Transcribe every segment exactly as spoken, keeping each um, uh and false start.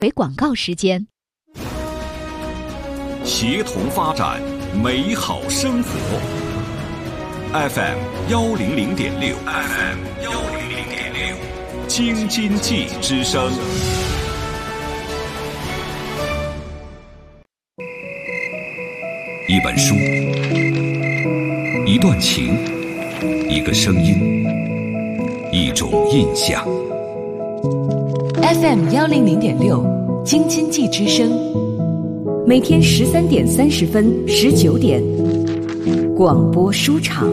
为广告时间。 协同发展，美好生活。F M 幺零零点六 ，F M 幺零零点六，京津冀之声。一本书，一段情，一个声音，一种印象。 F M 幺零零点六，京津冀之声。 每天十三点三十分、十九点，广播书场。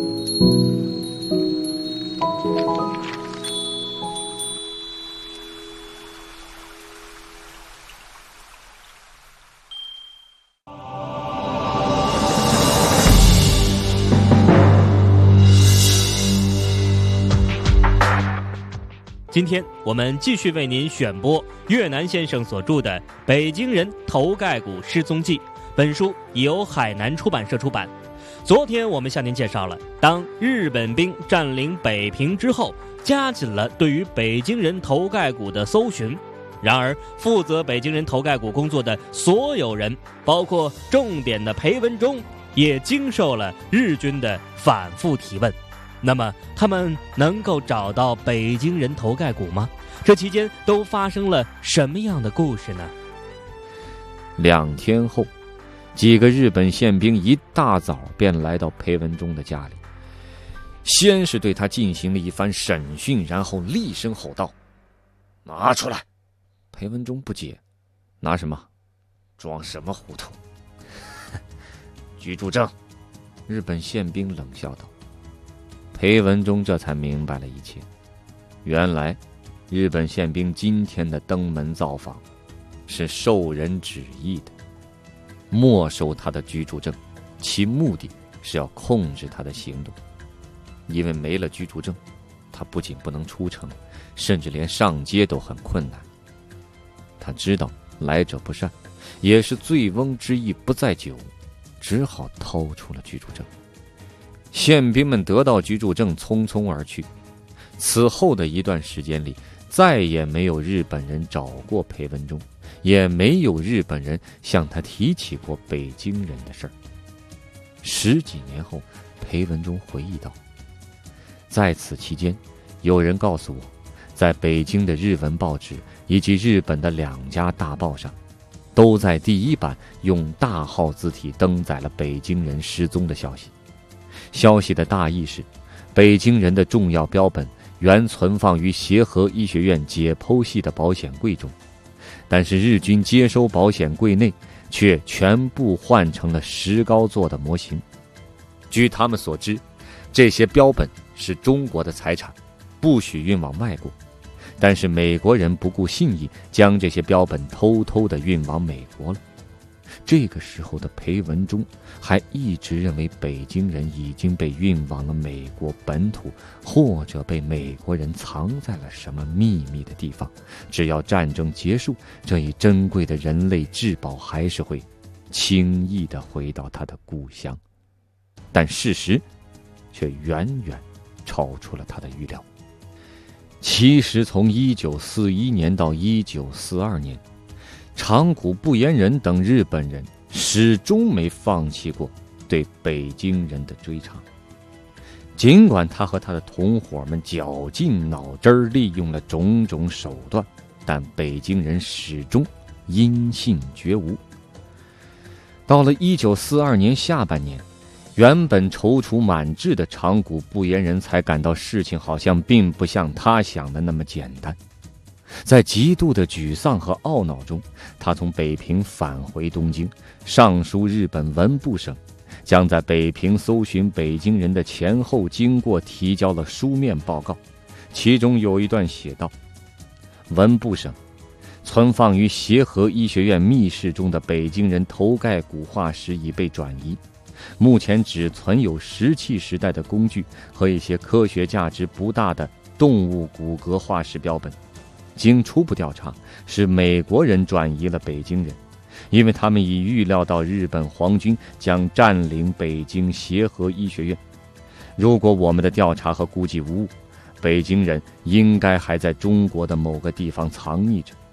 今天我们继续为您选播越南先生所著的《北京人头盖骨失踪记》，本书已由海南出版社出版。昨天我们向您介绍了，当日本兵占领北平之后，加紧了对于北京人头盖骨的搜寻。然而，负责北京人头盖骨工作的所有人，包括重点的裴文中，也经受了日军的反复提问。那么他们能够找到北京人头盖骨吗？这期间都发生了什么样的故事呢？ 两天后，几个日本宪兵一大早便来到裴文中的家里，先是对他进行了一番审讯，然后厉声吼道：拿出来！裴文中不解，拿什么？装什么糊涂？居住证。日本宪兵冷笑道。裴文中这才明白了一切，原来日本宪兵今天的登门造访是受人旨意的，没收他的居住证，其目的是要控制他的行动。因为没了居住证，他不仅不能出城，甚至连上街都很困难。他知道来者不善，也是醉翁之意不在酒，只好掏出了居住证。宪兵们得到居住证，匆匆而去。此后的一段时间里，再也没有日本人找过裴文中，也没有日本人向他提起过北京人的事儿。十几年后，裴文中回忆道，在此期间，有人告诉我，在北京的日文报纸以及日本的两家大报上，都在第一版用大号字体登载了北京人失踪的消息。消息的大意是，北京人的重要标本原存放于协和医学院解剖系的保险柜中，但是日军接收保险柜内却全部换成了石膏做的模型。据他们所知，这些标本是中国的财产，不许运往外国，但是美国人不顾信义，将这些标本偷偷地运往美国了。这个时候的裴文中还一直认为北京人已经被运往了美国本土，或者被美国人藏在了什么秘密的地方，只要战争结束，这一珍贵的人类至宝还是会轻易地回到他的故乡。但事实却远远超出了他的预料。其实从一九四一年到一九四二年，长谷部彦人等日本人始终没放弃过对北京人的追查。尽管他和他的同伙们绞尽脑汁利用了种种手段，但北京人始终音信绝无。到了一九四二年下半年，原本踌躇满志的长谷部彦人才感到事情好像并不像他想的那么简单。在极度的沮丧和懊恼中，他从北平返回东京，上书日本文部省，将在北平搜寻北京人的前后经过提交了书面报告。其中有一段写道：文部省存放于协和医学院密室中的北京人头盖骨化石已被转移，目前只存有石器时代的工具和一些科学价值不大的动物骨骼化石标本。经初步调查，是美国人转移了北京人，因为他们已预料到日本皇军将占领北京协和医学院。如果我们的调查和估计无误，北京人应该还在中国的某个地方藏匿着。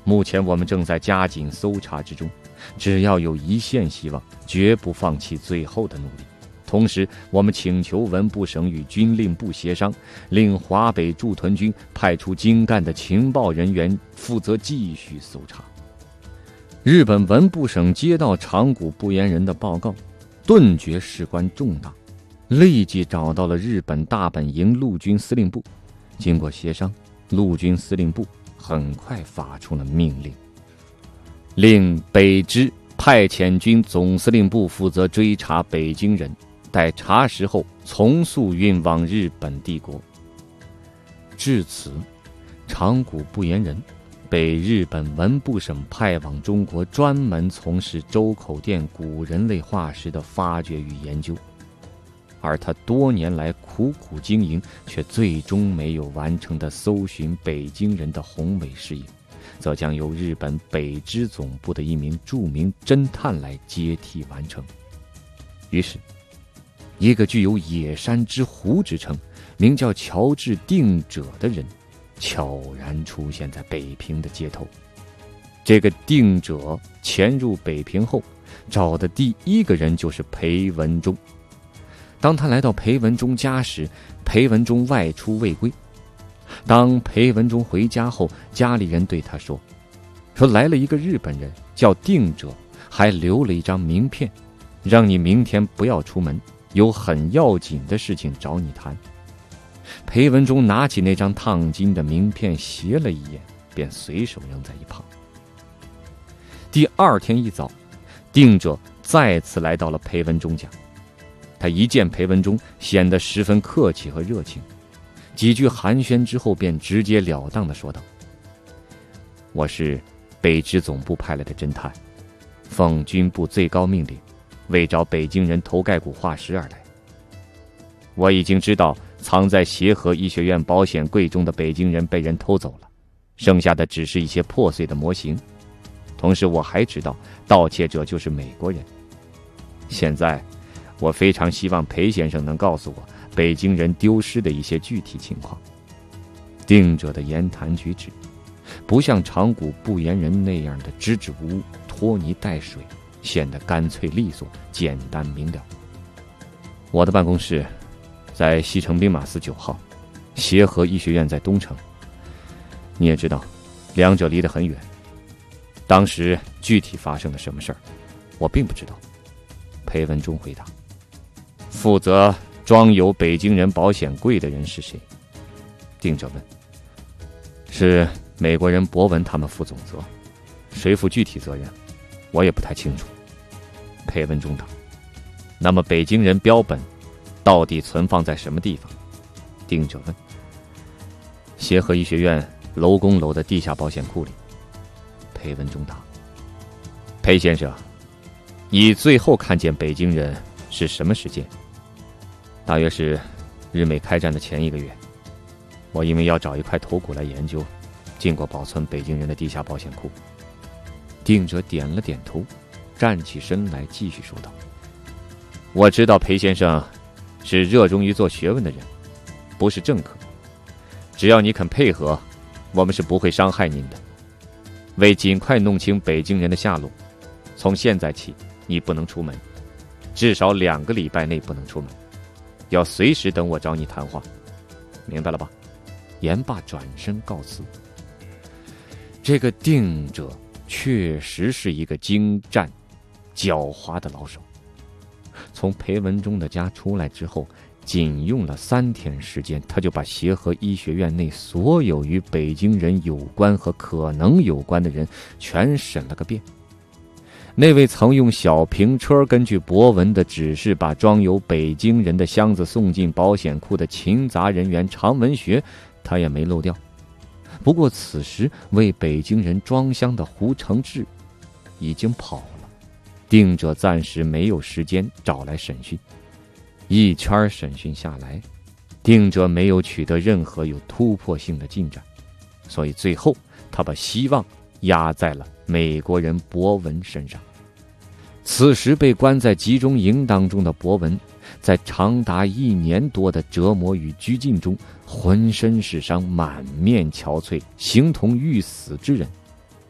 目前我们正在加紧搜查之中，只要有一线希望，绝不放弃最后的努力。同时，我们请求文部省与军令部协商，令华北驻屯军派出精干的情报人员负责继续搜查。日本文部省接到长谷部彦人的报告，顿觉事关重大，立即找到了日本大本营陆军司令部。经过协商，陆军司令部很快发出了命令，令北支派遣军总司令部负责追查北京人，待查实后从速运往日本帝国。至此，长谷部彦人被日本文部省派往中国，专门从事周口店古人类化石的发掘与研究。而他多年来苦苦经营却最终没有完成的搜寻北京人的宏伟事业，则将由日本北支总部的一名著名侦探来接替完成。于是，一个具有野山之狐之称，名叫乔治定者的人悄然出现在北平的街头。这个定者潜入北平后，找的第一个人就是裴文忠。当他来到裴文忠家时，裴文忠外出未归。当裴文忠回家后，家里人对他说说来了一个日本人叫定者，还留了一张名片，让你明天不要出门，有很要紧的事情找你谈。裴文忠拿起那张烫金的名片斜了一眼，便随手扔在一旁。第二天一早，定者再次来到了裴文忠家。他一见裴文忠，显得十分客气和热情，几句寒暄之后，便直截了当地说道：我是北支总部派来的侦探，奉军部最高命令，为找北京人头盖骨化石而来。我已经知道藏在协和医学院保险柜中的北京人被人偷走了，剩下的只是一些破碎的模型。同时我还知道盗窃者就是美国人。现在我非常希望裴先生能告诉我北京人丢失的一些具体情况。定者的言谈举止不像长谷部彦人那样的支支吾吾、拖泥带水，显得干脆利索、简单明了。我的办公室在西城兵马司九号，协和医学院在东城。你也知道，两者离得很远。当时具体发生了什么事儿，我并不知道。裴文忠回答。负责装有北京人保险柜的人是谁？定者问。是美国人博文他们负总责，谁负具体责任，我也不太清楚。裴文忠答。那么北京人标本到底存放在什么地方？定者问。协和医学院楼公楼的地下保险库里。裴文忠答。裴先生，你最后看见北京人是什么时间？大约是日美开战的前一个月。我因为要找一块头骨来研究，经过保存北京人的地下保险库。定者点了点头，站起身来继续说道：我知道裴先生是热衷于做学问的人，不是政客。只要你肯配合，我们是不会伤害您的。为尽快弄清北京人的下落，从现在起你不能出门，至少两个礼拜内不能出门，要随时等我找你谈话，明白了吧？言罢转身告辞。这个定者确实是一个精湛狡猾的老手。从裴文忠的家出来之后，仅用了三天时间，他就把协和医学院内所有与北京人有关和可能有关的人全审了个遍。那位曾用小平车根据博文的指示把装有北京人的箱子送进保险库的勤杂人员常文学，他也没漏掉。不过此时为北京人装箱的胡承志已经跑了，定者暂时没有时间找来审讯。一圈审讯下来，定者没有取得任何有突破性的进展，所以最后他把希望压在了美国人博文身上。此时被关在集中营当中的博文，在长达一年多的折磨与拘禁中，浑身是伤，满面憔悴，形同欲死之人。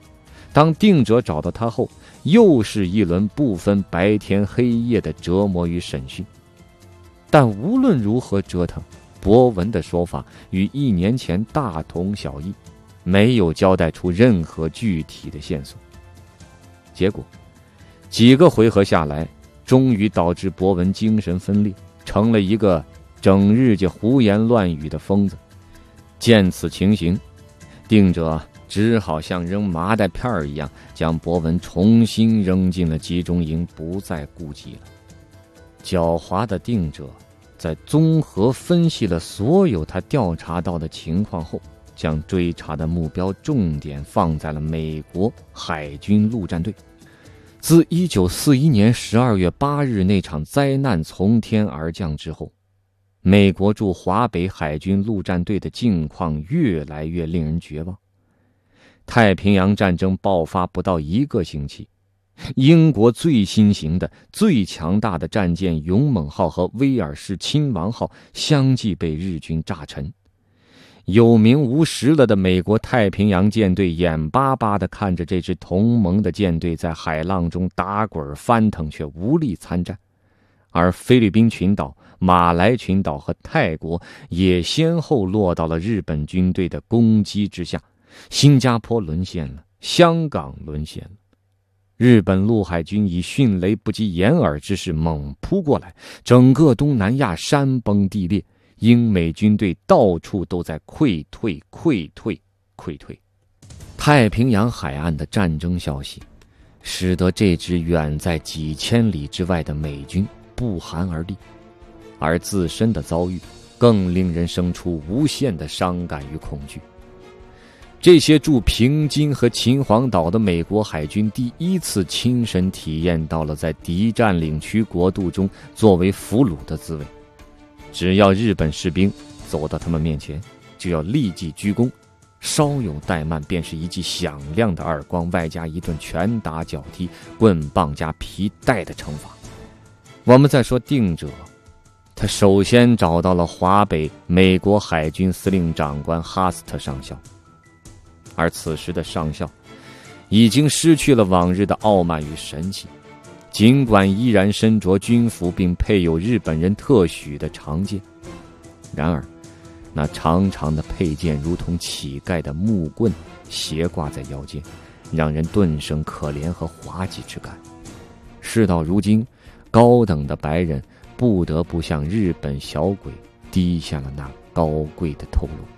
当定者找到他后，又是一轮不分白天黑夜的折磨与审讯。但无论如何折腾，博文的说法与一年前大同小异，没有交代出任何具体的线索。结果几个回合下来，终于导致博文精神分裂，成了一个整日就胡言乱语的疯子。见此情形，定者只好像扔麻袋片儿一样，将博文重新扔进了集中营，不再顾及了。狡猾的定者在综合分析了所有他调查到的情况后，将追查的目标重点放在了美国海军陆战队。自一九四一年十二月八日那场灾难从天而降之后，美国驻华北海军陆战队的境况越来越令人绝望。太平洋战争爆发不到一个星期，英国最新型的最强大的战舰勇猛号和威尔士亲王号相继被日军炸沉。有名无实了的美国太平洋舰队眼巴巴地看着这支同盟的舰队在海浪中打滚翻腾，却无力参战。而菲律宾群岛、马来群岛和泰国也先后落到了日本军队的攻击之下。新加坡沦陷了，香港沦陷了。日本陆海军以迅雷不及掩耳之势猛扑过来，整个东南亚山崩地裂，英美军队到处都在溃退溃退溃退。太平洋海岸的战争消息使得这支远在几千里之外的美军不寒而栗，而自身的遭遇更令人生出无限的伤感与恐惧。这些驻平津和秦皇岛的美国海军第一次亲身体验到了在敌占领区国度中作为俘虏的滋味。只要日本士兵走到他们面前，就要立即鞠躬，稍有怠慢便是一记响亮的耳光，外加一顿拳打脚踢、棍棒加皮带的惩罚。我们再说定者，他首先找到了华北美国海军司令长官哈斯特上校。而此时的上校已经失去了往日的傲慢与神气，尽管依然身着军服并配有日本人特许的长剑，然而那长长的佩剑如同乞丐的木棍斜挂在腰间，让人顿生可怜和滑稽之感。事到如今，高等的白人不得不向日本小鬼低下了那高贵的头颅。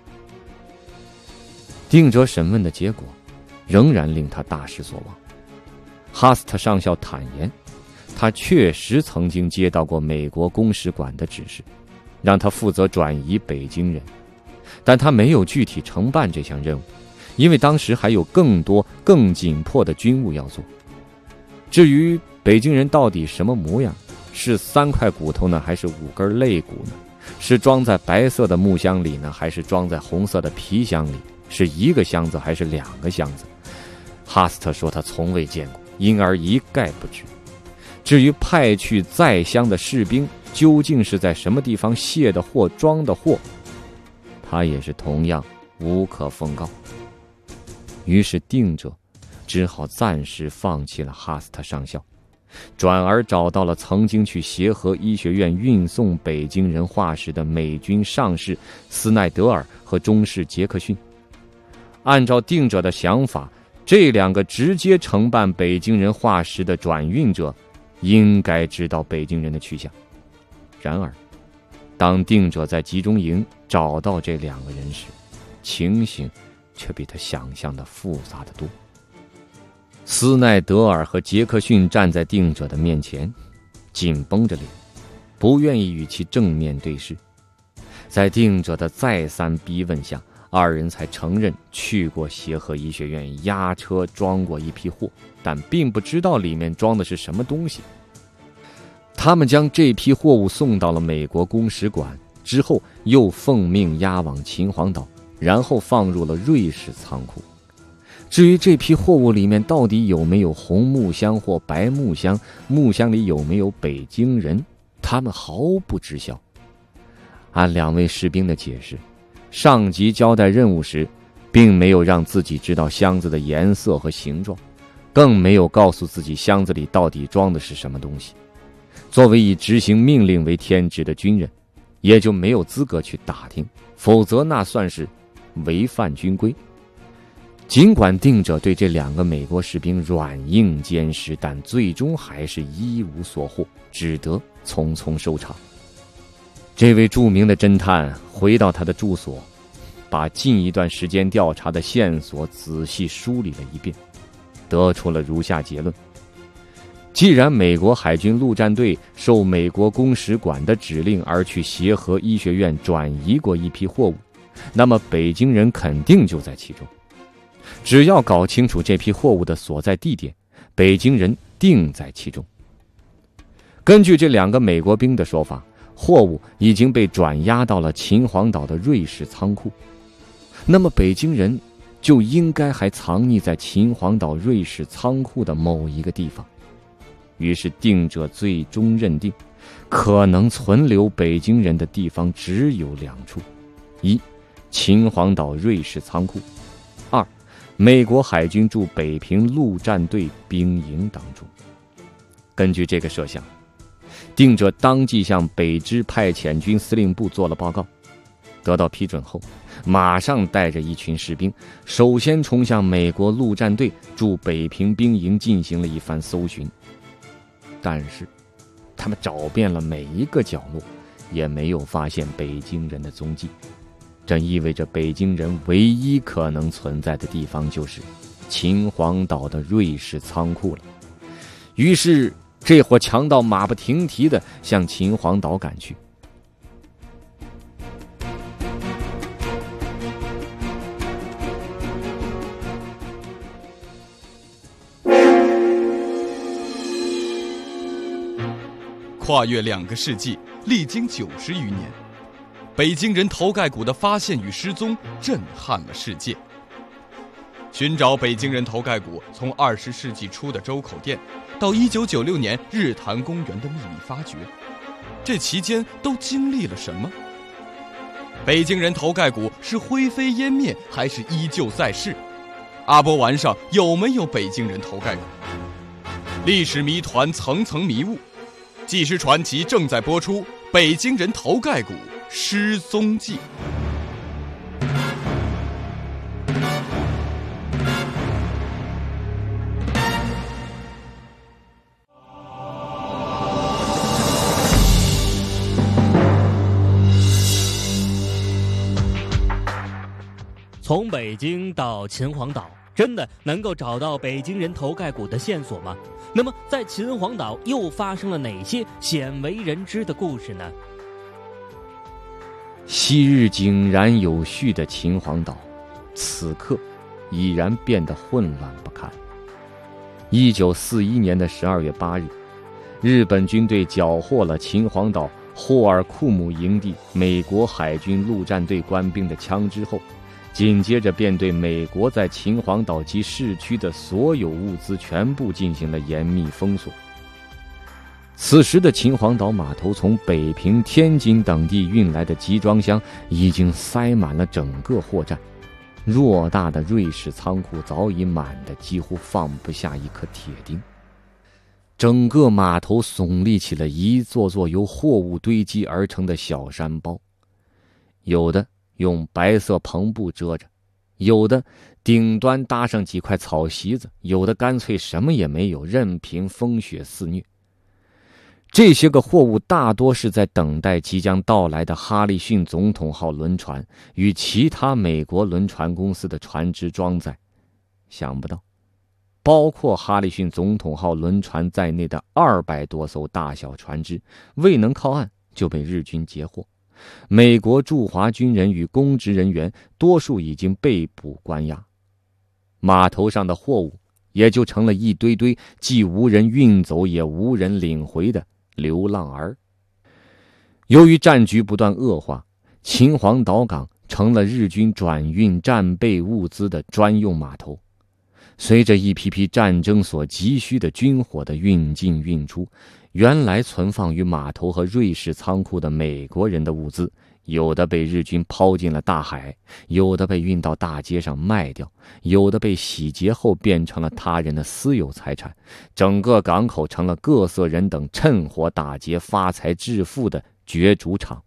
定者审问的结果仍然令他大失所望。哈斯特上校坦言，他确实曾经接到过美国公使馆的指示，让他负责转移北京人，但他没有具体承办这项任务，因为当时还有更多更紧迫的军务要做。至于北京人到底什么模样，是三块骨头呢，还是五根肋骨呢？是装在白色的木箱里呢，还是装在红色的皮箱里？是一个箱子还是两个箱子？哈斯特说他从未见过，因而一概不知。至于派去载箱的士兵究竟是在什么地方卸的货装的货，他也是同样无可奉告。于是定者只好暂时放弃了哈斯特上校，转而找到了曾经去协和医学院运送北京人化石的美军上士斯奈德尔和中士杰克逊。按照定者的想法，这两个直接承办北京人化石的转运者应该知道北京人的去向。然而当定者在集中营找到这两个人时，情形却比他想象的复杂得多。斯奈德尔和杰克逊站在定者的面前，紧绷着脸，不愿意与其正面对视。在定者的再三逼问下，二人才承认去过协和医学院，押车装过一批货，但并不知道里面装的是什么东西。他们将这批货物送到了美国公使馆，之后又奉命押往秦皇岛，然后放入了瑞士仓库。至于这批货物里面到底有没有红木箱或白木箱，木箱里有没有北京人，他们毫不知晓。按两位士兵的解释，上级交代任务时， 并没有让自己知道箱子的颜色和形状，更没有告诉自己箱子里到底装的是什么东西。作为以执行命令为天职的军人，也就没有资格去打听，否则那算是违反军规。尽管定者对这两个美国士兵软硬兼施，但最终还是一无所获，只得匆匆收场。这位著名的侦探回到他的住所，把近一段时间调查的线索仔细梳理了一遍，得出了如下结论：既然美国海军陆战队受美国公使馆的指令而去协和医学院转移过一批货物，那么北京人肯定就在其中。只要搞清楚这批货物的所在地点，北京人定在其中。根据这两个美国兵的说法，货物已经被转押到了秦皇岛的瑞士仓库，那么北京人就应该还藏匿在秦皇岛瑞士仓库的某一个地方。于是定者最终认定，可能存留北京人的地方只有两处：一，秦皇岛瑞士仓库；二，美国海军驻北平陆战队兵营当中。根据这个设想，定者当即向北支派遣军司令部做了报告，得到批准后，马上带着一群士兵，首先冲向美国陆战队驻北平兵营进行了一番搜寻。但是他们找遍了每一个角落，也没有发现北京人的踪迹。这意味着北京人唯一可能存在的地方就是秦皇岛的瑞士仓库了。于是这伙强盗马不停蹄地向秦皇岛赶去。 跨越两个世纪，历经九十余年，北京人头盖骨的发现与失踪震撼了世界。寻找北京人头盖骨，从二十世纪初的周口店，到一九九六年日坛公园的秘密发掘，这期间都经历了什么？北京人头盖骨是灰飞烟灭，还是依旧在世？阿波丸上有没有北京人头盖骨？历史谜团层层迷雾，纪实传奇正在播出，《北京人头盖骨失踪记》。 从北京到秦皇岛，真的能够找到北京人头盖骨的线索吗？那么在秦皇岛又发生了哪些鲜为人知的故事呢？ 昔日井然有序的秦皇岛，此刻已然变得混乱不堪。一九四一年的十二月八日，日本军队缴获了秦皇岛霍尔库姆营地美国海军陆战队官兵的枪支后，紧接着便对美国在秦皇岛及市区的所有物资全部进行了严密封锁。此时的秦皇岛码头从北平、天津等地运来的集装箱已经塞满了整个货站，偌大的瑞士仓库早已满得几乎放不下一颗铁钉。整个码头耸立起了一座座由货物堆积而成的小山包，有的用白色篷布遮着，有的顶端搭上几块草席子，有的干脆什么也没有，任凭风雪肆虐。这些个货物大多是在等待即将到来的哈里逊总统号轮船与其他美国轮船公司的船只装载。想不到包括哈里逊总统号轮船在内的二百多艘大小船只未能靠岸就被日军截获，美国驻华军人与公职人员多数已经被捕关押，码头上的货物也就成了一堆堆既无人运走也无人领回的流浪儿。由于战局不断恶化，秦皇岛港成了日军转运战备物资的专用码头。随着一批批战争所急需的军火的运进运出，原来存放于码头和瑞士仓库的美国人的物资有的被日军抛进了大海，有的被运到大街上卖掉，有的被洗劫后变成了他人的私有财产，整个港口成了各色人等趁火打劫发财致富的角逐场。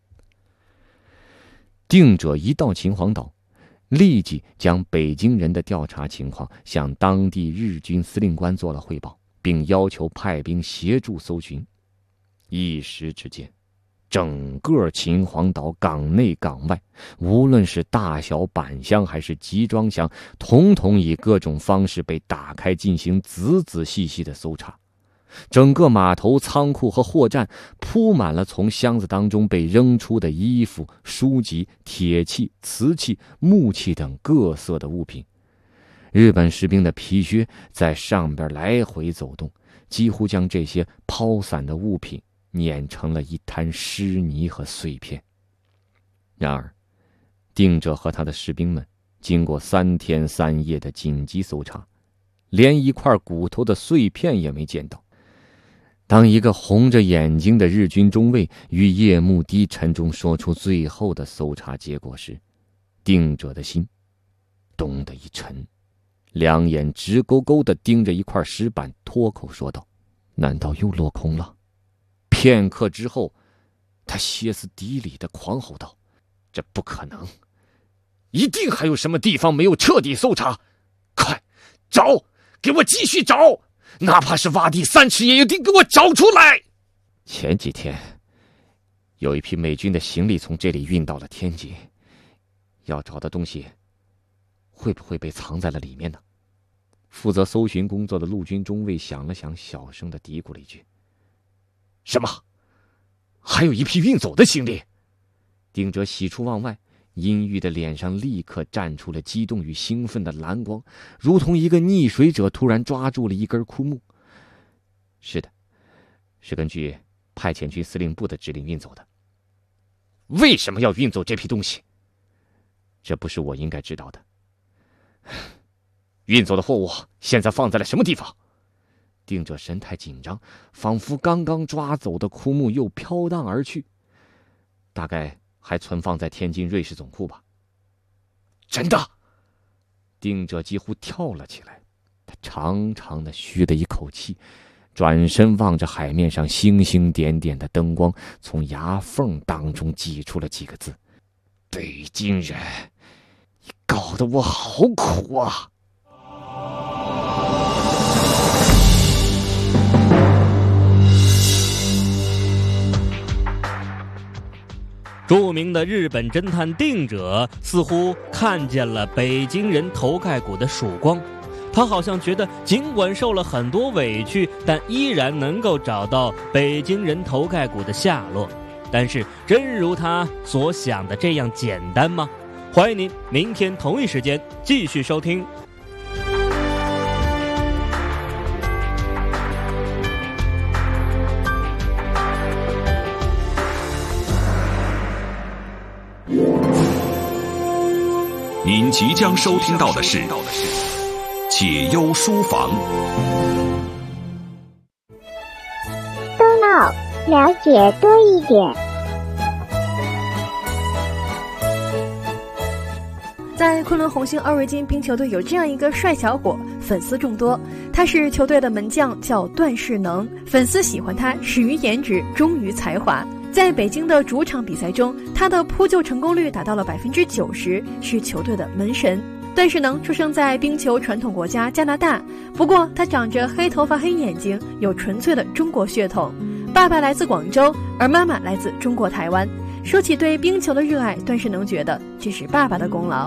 定者一到秦皇岛，立即将北京人的调查情况向当地日军司令官做了汇报，并要求派兵协助搜寻。一时之间，整个秦皇岛港内港外，无论是大小板箱还是集装箱，统统以各种方式被打开进行仔仔细细的搜查。整个码头、仓库和货站铺满了从箱子当中被扔出的衣服、书籍、铁器、瓷器、木器等各色的物品。日本士兵的皮靴在上边来回走动，几乎将这些抛散的物品碾成了一滩湿泥和碎片。然而，定者和他的士兵们经过三天三夜的紧急搜查，连一块骨头的碎片也没见到。当一个红着眼睛的日军中尉于夜幕低沉中说出最后的搜查结果时，定者的心咚的一沉，两眼直勾勾地盯着一块石板，脱口说道：“难道又落空了？”片刻之后，他歇斯底里地狂吼道：“这不可能！一定还有什么地方没有彻底搜查！快找，给我继续找！哪怕是挖地三尺，也一定给我找出来！”前几天，有一批美军的行李从这里运到了天津，要找的东西会不会被藏在了里面呢？负责搜寻工作的陆军中尉想了想，小声地嘀咕了一句：“什么？还有一批运走的行李？”丁哲喜出望外，阴郁的脸上立刻绽出了激动与兴奋的蓝光，如同一个溺水者突然抓住了一根枯木。是的，是根据派遣军司令部的指令运走的。为什么要运走这批东西？这不是我应该知道的。运走的货物现在放在了什么地方？定者神态紧张，仿佛刚刚抓走的枯木又飘荡而去，大概还存放在天津瑞士总库吧。真的？定者几乎跳了起来，他长长的吁了一口气，转身望着海面上星星点点的灯光，从牙缝当中挤出了几个字：“北京人，你搞得我好苦啊！” 著名的日本侦探定者似乎看见了北京人头盖骨的曙光，他好像觉得尽管受了很多委屈，但依然能够找到北京人头盖骨的下落。但是真如他所想的这样简单吗？欢迎您明天同一时间继续收听。 您即将收听到的是解忧书房。 多闹，了解多一点。 在昆仑红星二维金冰球队有这样一个帅小伙，粉丝众多。他是球队的门将，叫段世能。粉丝喜欢他始于颜值，忠于才华。在北京的主场比赛中，他的扑救成功率达到了百分之九十，是球队的门神。段世能出生在冰球传统国家加拿大，不过他长着黑头发黑眼睛，有纯粹的中国血统。爸爸来自广州，而妈妈来自中国台湾。说起对冰球的热爱，段世能觉得这是爸爸的功劳。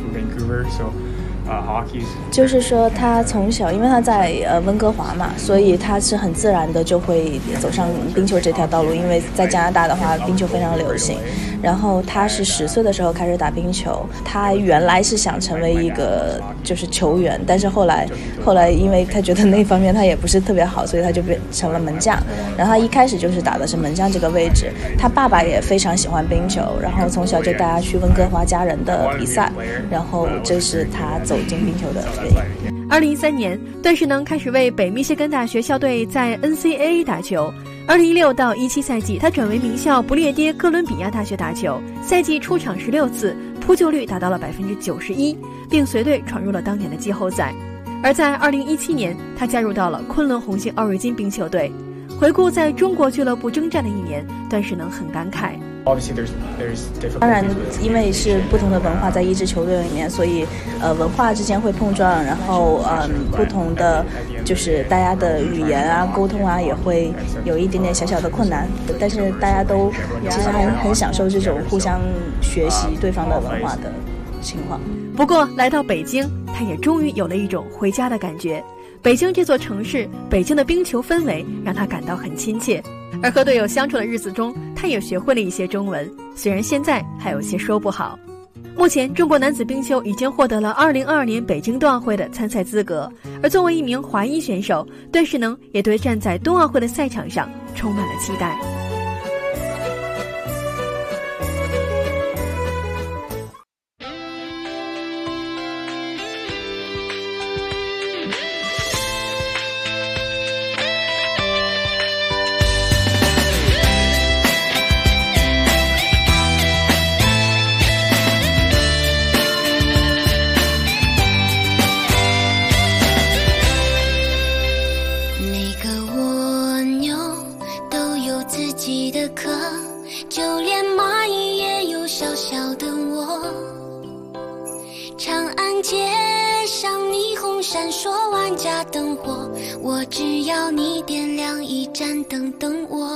就是说他从小，因为他在呃温哥华嘛，所以他是很自然的就会走上冰球这条道路。因为在加拿大的话，冰球非常流行。然后他是十岁的时候开始打冰球，他原来是想成为一个就是球员，但是后来后来因为他觉得那方面他也不是特别好，所以他就变成了门将。然后他一开始就是打的是门将这个位置。他爸爸也非常喜欢冰球，然后从小就带他去温哥华家人的比赛，然后这是他走进冰球的原因。 二零一三年，段世能开始为北密歇根大学校队在 N C A A 打球。 二零一六到一七赛季，他转为名校不列颠哥伦比亚大学打球，赛季出场十六次，扑救率达到了百分之九十一，并随队闯入了当年的季后赛。而在二零一七年，他加入到了昆仑红星奥瑞金冰球队。回顾在中国俱乐部征战的一年，段世能很感慨。 当然，因为是不同的文化在一支球队里面，所以呃文化之间会碰撞，然后嗯不同的就是大家的语言啊、沟通啊也会有一点点小小的困难，但是大家都其实很很享受这种互相学习对方的文化的情况。 不过来到北京，他也终于有了一种回家的感觉。北京这座城市，北京的冰球氛围让他感到很亲切。而和队友相处的日子中，他也学会了一些中文，虽然现在还有些说不好。目前中国男子冰球已经获得了二零二二年北京冬奥会的参赛资格，而作为一名华裔选手，段世能也对站在冬奥会的赛场上充满了期待。 闪烁万家灯火，我只要你点亮一盏灯等我。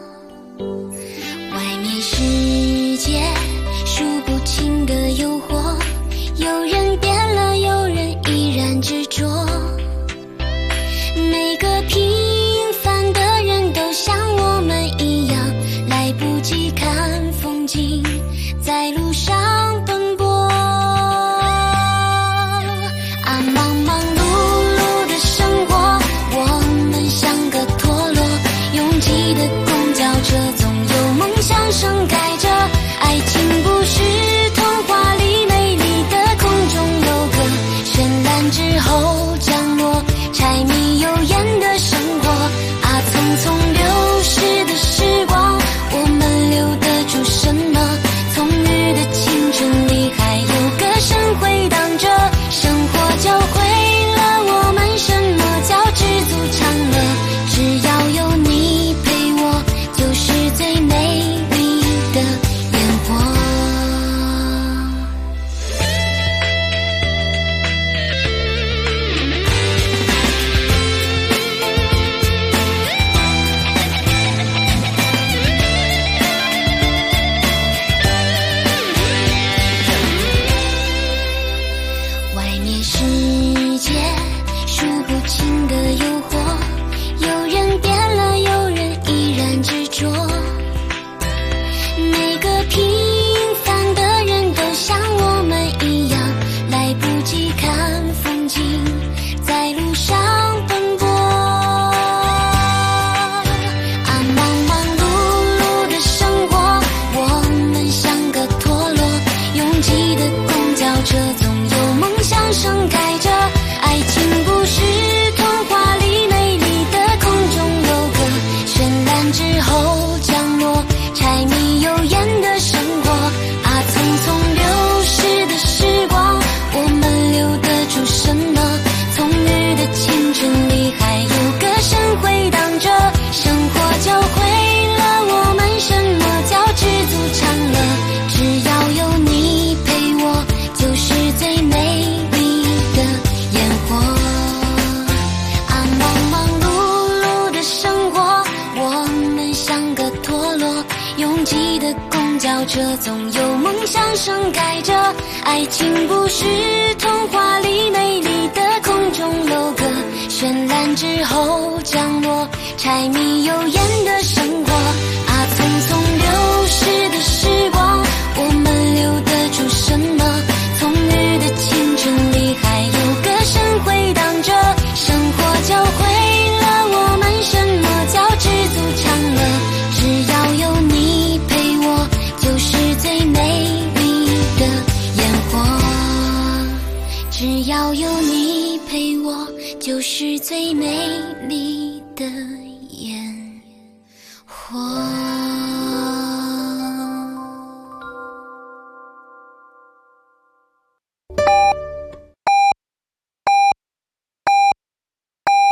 外面世界数不清的诱惑，有人变了，有人依然执着。每个平凡的人都像我们一样，来不及看风景，在路上奔波。啊，忙忙碌碌的生活，我们像个陀螺，拥挤的公交车，总有梦想盛开着。爱情不是童话里美丽的空中楼阁，绚烂之后降落，柴米油盐的生活。啊，匆匆流逝的时光，我们留得住什么？葱郁的青春里还有歌声回荡着，生活教会了我们什么叫知足常乐。只要有你陪我，就是最美丽的烟火。外面世界数不清的诱惑，有人变了，有人依然执着。每个平凡的人都像我们一样，来不及看风景，在路上奔波。啊，忙忙碌碌的生活，我们像个陀螺，拥挤的公交车，总有梦想盛开着。爱情不是童话里美丽的空中楼阁，绚烂之后降落，柴米油盐的生活。啊，匆匆流逝的时光，我们留得住什么？葱郁的青春里还有歌声回荡着，生活教会了我们什么叫知足常乐。只要有你陪我，就是最美丽的烟火。啊，忙忙碌碌的生活，我们像个陀螺，拥挤的公交车，总有梦想盛开着。爱情不是童话里美丽的空中楼阁，绚烂之后降落，柴米油盐的生活。啊，匆匆流逝的时光，我们留得住什么？葱郁的青春里还有歌声回荡着，生活教会了我们什么叫知足常乐。只要有你陪我，就是最美丽的烟火。只要有你陪我，就是最美丽的烟活。